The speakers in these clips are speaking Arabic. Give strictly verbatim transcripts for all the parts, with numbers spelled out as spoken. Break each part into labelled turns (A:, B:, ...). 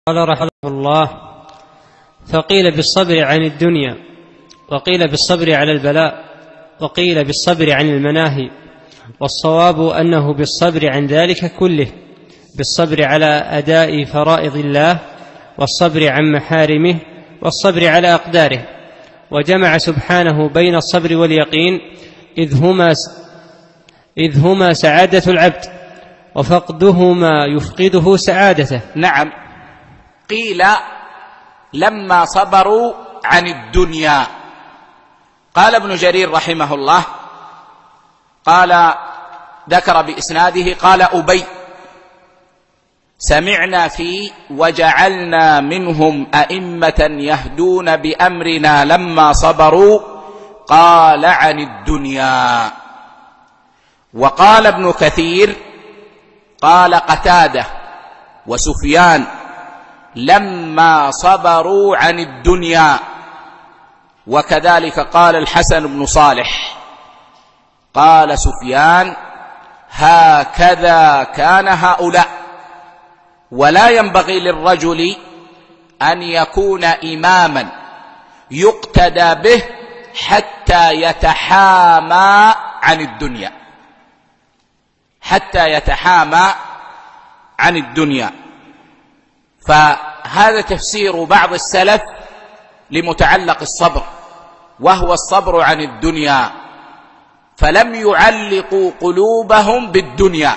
A: قال رحمه الله: فقيل بالصبر عن الدنيا، وقيل بالصبر على البلاء، وقيل بالصبر عن المناهي، والصواب أنه بالصبر عن ذلك كله، بالصبر على أداء فرائض الله، والصبر عن محارمه، والصبر على أقداره. وجمع سبحانه بين الصبر واليقين، إذ هما, إذ هما سعادة العبد، وفقدهما يفقده سعادته.
B: نعم، قيل لما صبروا عن الدنيا. قال ابن جرير رحمه الله، قال ذكر بإسناده، قال أبي: سمعنا في وجعلنا منهم أئمة يهدون بأمرنا لما صبروا، قال عن الدنيا. وقال ابن كثير، قال قتادة وسفيان: لما صبروا عن الدنيا. وكذلك قال الحسن بن صالح. قال سفيان: هكذا كان هؤلاء. ولا ينبغي للرجل أن يكون إماما يقتدى به حتى يتحامى عن الدنيا، حتى يتحامى عن الدنيا. فهذا تفسير بعض السلف لمتعلق الصبر، وهو الصبر عن الدنيا، فلم يعلقوا قلوبهم بالدنيا،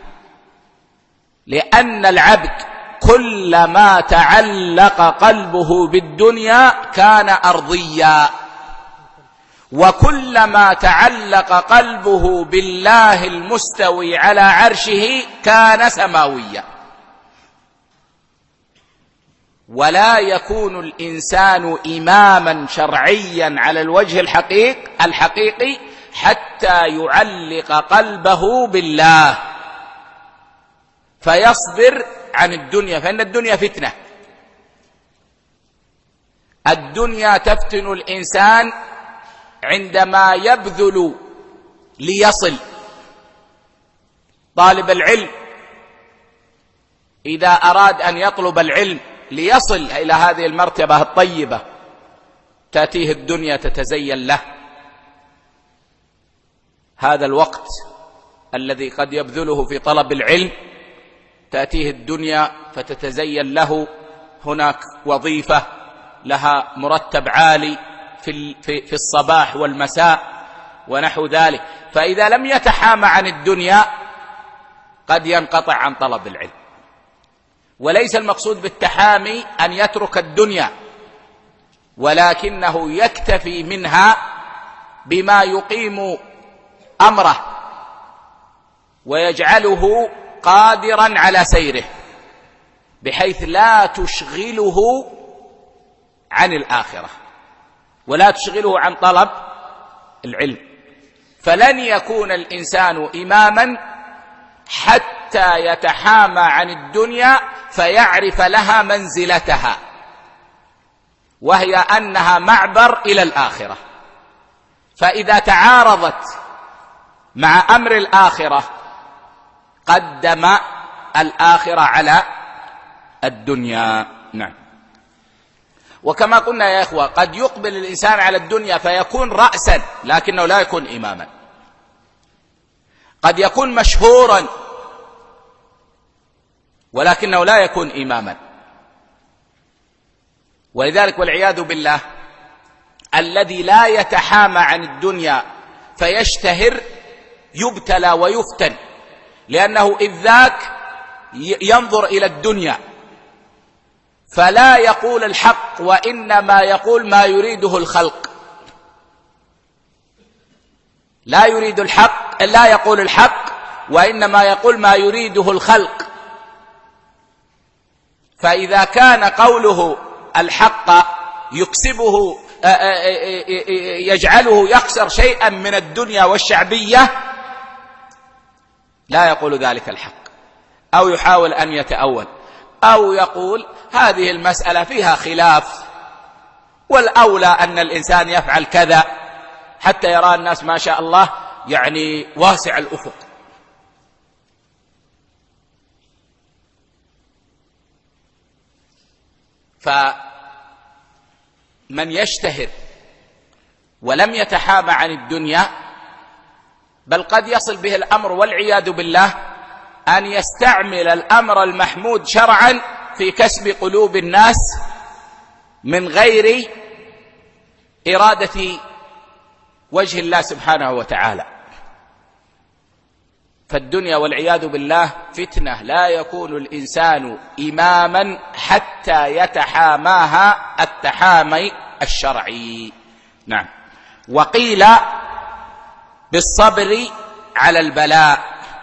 B: لأن العبد كلما تعلق قلبه بالدنيا كان أرضيا، وكلما تعلق قلبه بالله المستوي على عرشه كان سماويا. ولا يكون الإنسان إماما شرعيا على الوجه الحقيقي الحقيقي حتى يعلق قلبه بالله، فيصبر عن الدنيا، فإن الدنيا فتنة. الدنيا تفتن الإنسان عندما يبذل ليصل. طالب العلم إذا أراد أن يطلب العلم ليصل إلى هذه المرتبة الطيبة، تأتيه الدنيا تتزين له. هذا الوقت الذي قد يبذله في طلب العلم تأتيه الدنيا فتتزين له. هناك وظيفة لها مرتب عالي في في الصباح والمساء ونحو ذلك، فإذا لم يتحامى عن الدنيا قد ينقطع عن طلب العلم. وليس المقصود بالتحامي أن يترك الدنيا، ولكنه يكتفي منها بما يقيم أمره ويجعله قادرا على سيره، بحيث لا تشغله عن الآخرة ولا تشغله عن طلب العلم. فلن يكون الإنسان إماما حتى يتحامى عن الدنيا فيعرف لها منزلتها، وهي أنها معبر إلى الآخرة. فإذا تعارضت مع أمر الآخرة قدم الآخرة على الدنيا. نعم. وكما قلنا يا إخوة، قد يقبل الإنسان على الدنيا فيكون رأسا لكنه لا يكون إماما، قد يكون مشهورا ولكنه لا يكون إماما. ولذلك والعياذ بالله الذي لا يتحامى عن الدنيا فيشتهر يبتلى ويفتن، لأنه إذ ذاك ينظر إلى الدنيا فلا يقول الحق، وإنما يقول ما يريده الخلق. لا يريد الحق، لا يقول الحق، وإنما يقول ما يريده الخلق. فإذا كان قوله الحق يكسبه يجعله يخسر شيئا من الدنيا والشعبية لا يقول ذلك الحق، أو يحاول أن يتأول، أو يقول هذه المسألة فيها خلاف والأولى أن الإنسان يفعل كذا، حتى يرى الناس ما شاء الله يعني واسع الأفق. فمن يشتهر ولم يتحامى عن الدنيا، بل قد يصل به الأمر والعياذ بالله أن يستعمل الأمر المحمود شرعا في كسب قلوب الناس من غير إرادة وجه الله سبحانه وتعالى. فالدنيا والعياذ بالله فتنة، لا يكون الإنسان إماما حتى يتحاماها التحامي الشرعي. نعم. وقيل بالصبر على البلاء،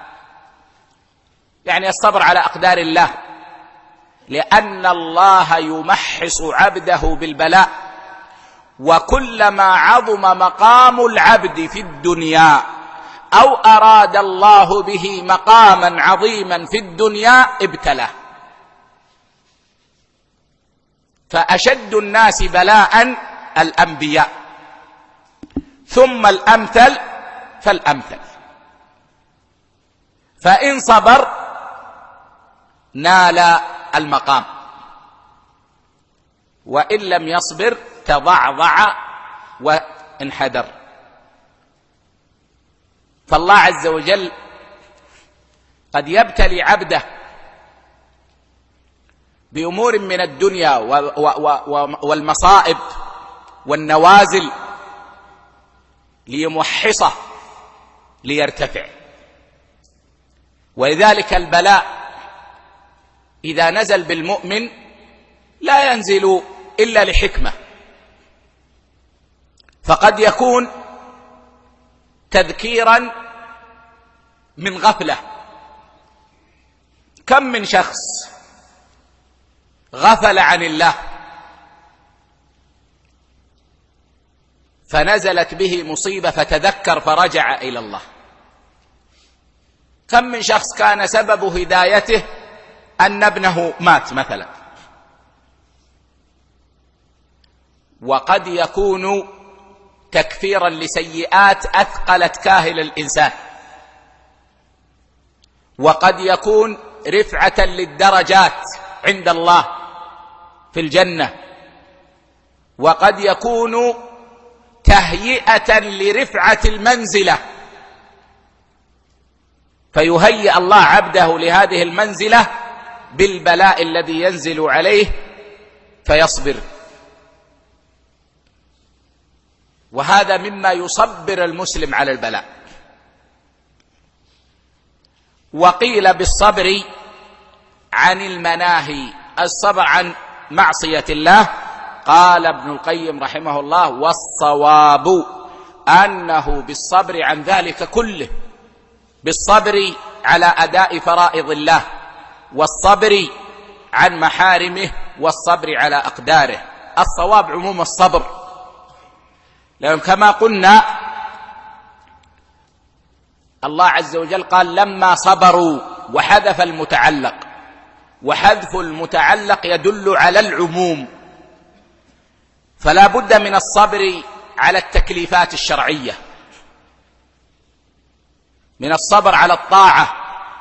B: يعني الصبر على أقدار الله، لأن الله يمحص عبده بالبلاء، وكلما عظم مقام العبد في الدنيا أو أراد الله به مقاما عظيما في الدنيا ابتلاه. فأشد الناس بلاء الأنبياء، ثم الأمثل فالأمثل. فإن صبر نال المقام، وإن لم يصبر تضعضع وانحدر. فالله عز وجل قد يبتلي عبده بأمور من الدنيا والمصائب والنوازل ليمحصه ليرتفع. ولذلك البلاء إذا نزل بالمؤمن لا ينزل إلا لحكمة، فقد يكون تذكيرا من غفلة. كم من شخص غفل عن الله فنزلت به مصيبة فتذكر فرجع إلى الله. كم من شخص كان سبب هدايته أن ابنه مات مثلا. وقد يكون تكفيرا لسيئات أثقلت كاهل الإنسان، وقد يكون رفعة للدرجات عند الله في الجنة، وقد يكون تهيئة لرفعة المنزلة، فيهيئ الله عبده لهذه المنزلة بالبلاء الذي ينزل عليه فيصبر. وهذا مما يصبر المسلم على البلاء. وقيل بالصبر عن المناهي، الصبر عن معصية الله. قال ابن القيم رحمه الله: والصواب أنه بالصبر عن ذلك كله، بالصبر على أداء فرائض الله، والصبر عن محارمه، والصبر على أقداره. الصواب عموم الصبر، لأن كما قلنا الله عز وجل قال لما صبروا وحذف المتعلق، وحذف المتعلق يدل على العموم، فلا بد من الصبر على التكليفات الشرعية، من الصبر على الطاعة.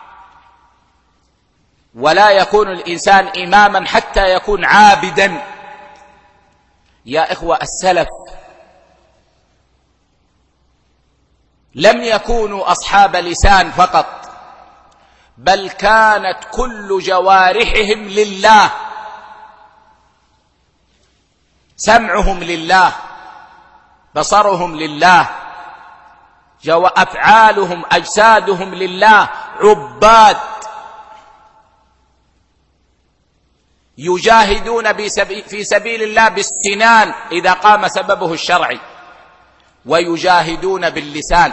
B: ولا يكون الإنسان إماما حتى يكون عابدا. يا إخوة، السلف لم يكونوا أصحاب لسان فقط، بل كانت كل جوارحهم لله. سمعهم لله، بصرهم لله، أفعالهم أجسادهم لله، عباد يجاهدون في سبيل الله بالسنان إذا قام سببه الشرعي، ويجاهدون باللسان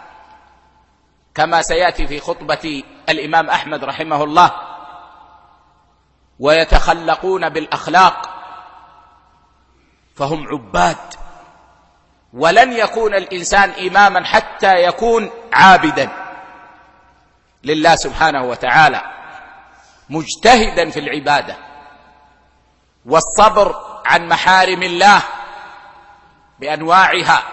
B: كما سيأتي في خطبة الإمام أحمد رحمه الله، ويتخلقون بالأخلاق، فهم عباد. ولن يكون الإنسان إماما حتى يكون عابدا لله سبحانه وتعالى، مجتهدا في العبادة. والصبر عن محارم الله بأنواعها،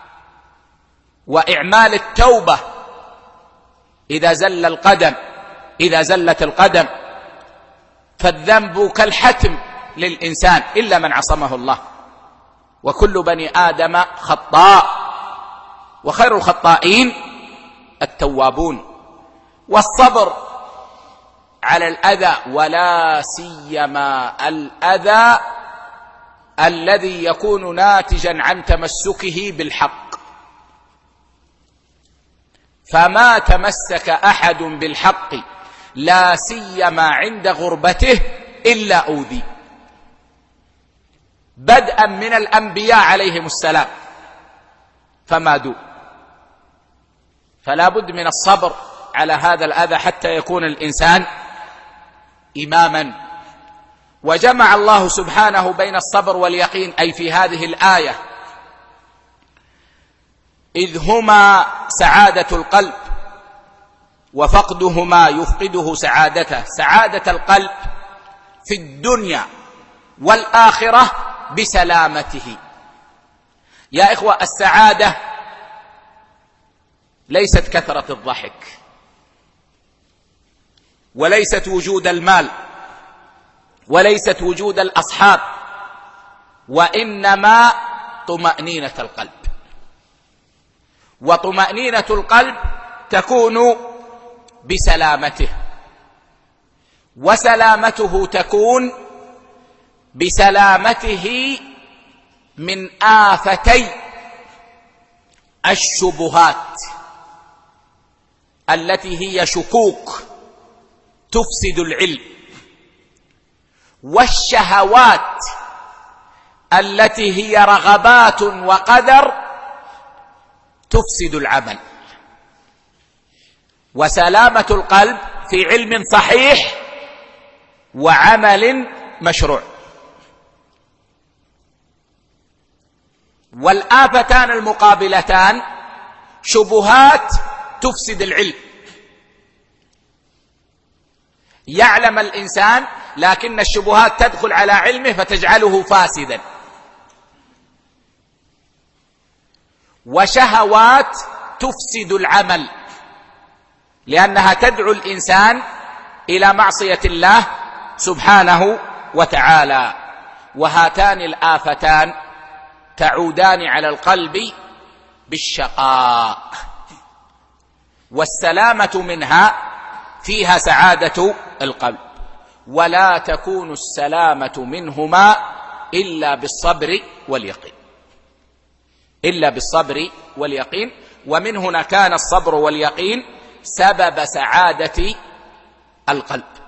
B: وإعمال التوبة إذا زل القدم إذا زلت القدم، فالذنب كالحتم للإنسان إلا من عصمه الله، وكل بني آدم خطاء، وخير الخطائين التوابون. والصبر على الأذى، ولا سيما الأذى الذي يكون ناتجا عن تمسكه بالحق، فما تمسك أحد بالحق لا سيما عند غربته إلا أوذي، بدءا من الأنبياء عليهم السلام فما دون. فلا بد من الصبر على هذا الأذى حتى يكون الإنسان إماما. وجمع الله سبحانه بين الصبر واليقين أي في هذه الآية، إذ هما سعادة القلب وفقدهما يفقده سعادته. سعادة القلب في الدنيا والآخرة بسلامته. يا إخوة، السعادة ليست كثرة الضحك، وليست وجود المال، وليست وجود الأصحاب، وإنما طمأنينة القلب. وطمأنينة القلب تكون بسلامته، وسلامته تكون بسلامته من آفتي الشبهات التي هي شكوك تفسد العلم، والشهوات التي هي رغبات وقدر تفسد العمل. وسلامة القلب في علم صحيح وعمل مشروع. والآفتان المقابلتان شبهات تفسد العلم. يعلم الإنسان لكن الشبهات تدخل على علمه فتجعله فاسدا. وشهوات تفسد العمل لأنها تدعو الإنسان إلى معصية الله سبحانه وتعالى. وهاتان الآفتان تعودان على القلب بالشقاء، والسلامة منها فيها سعادة القلب، ولا تكون السلامة منهما إلا بالصبر واليقين، إلا بالصبر واليقين. ومن هنا كان الصبر واليقين سبب سعادة القلب.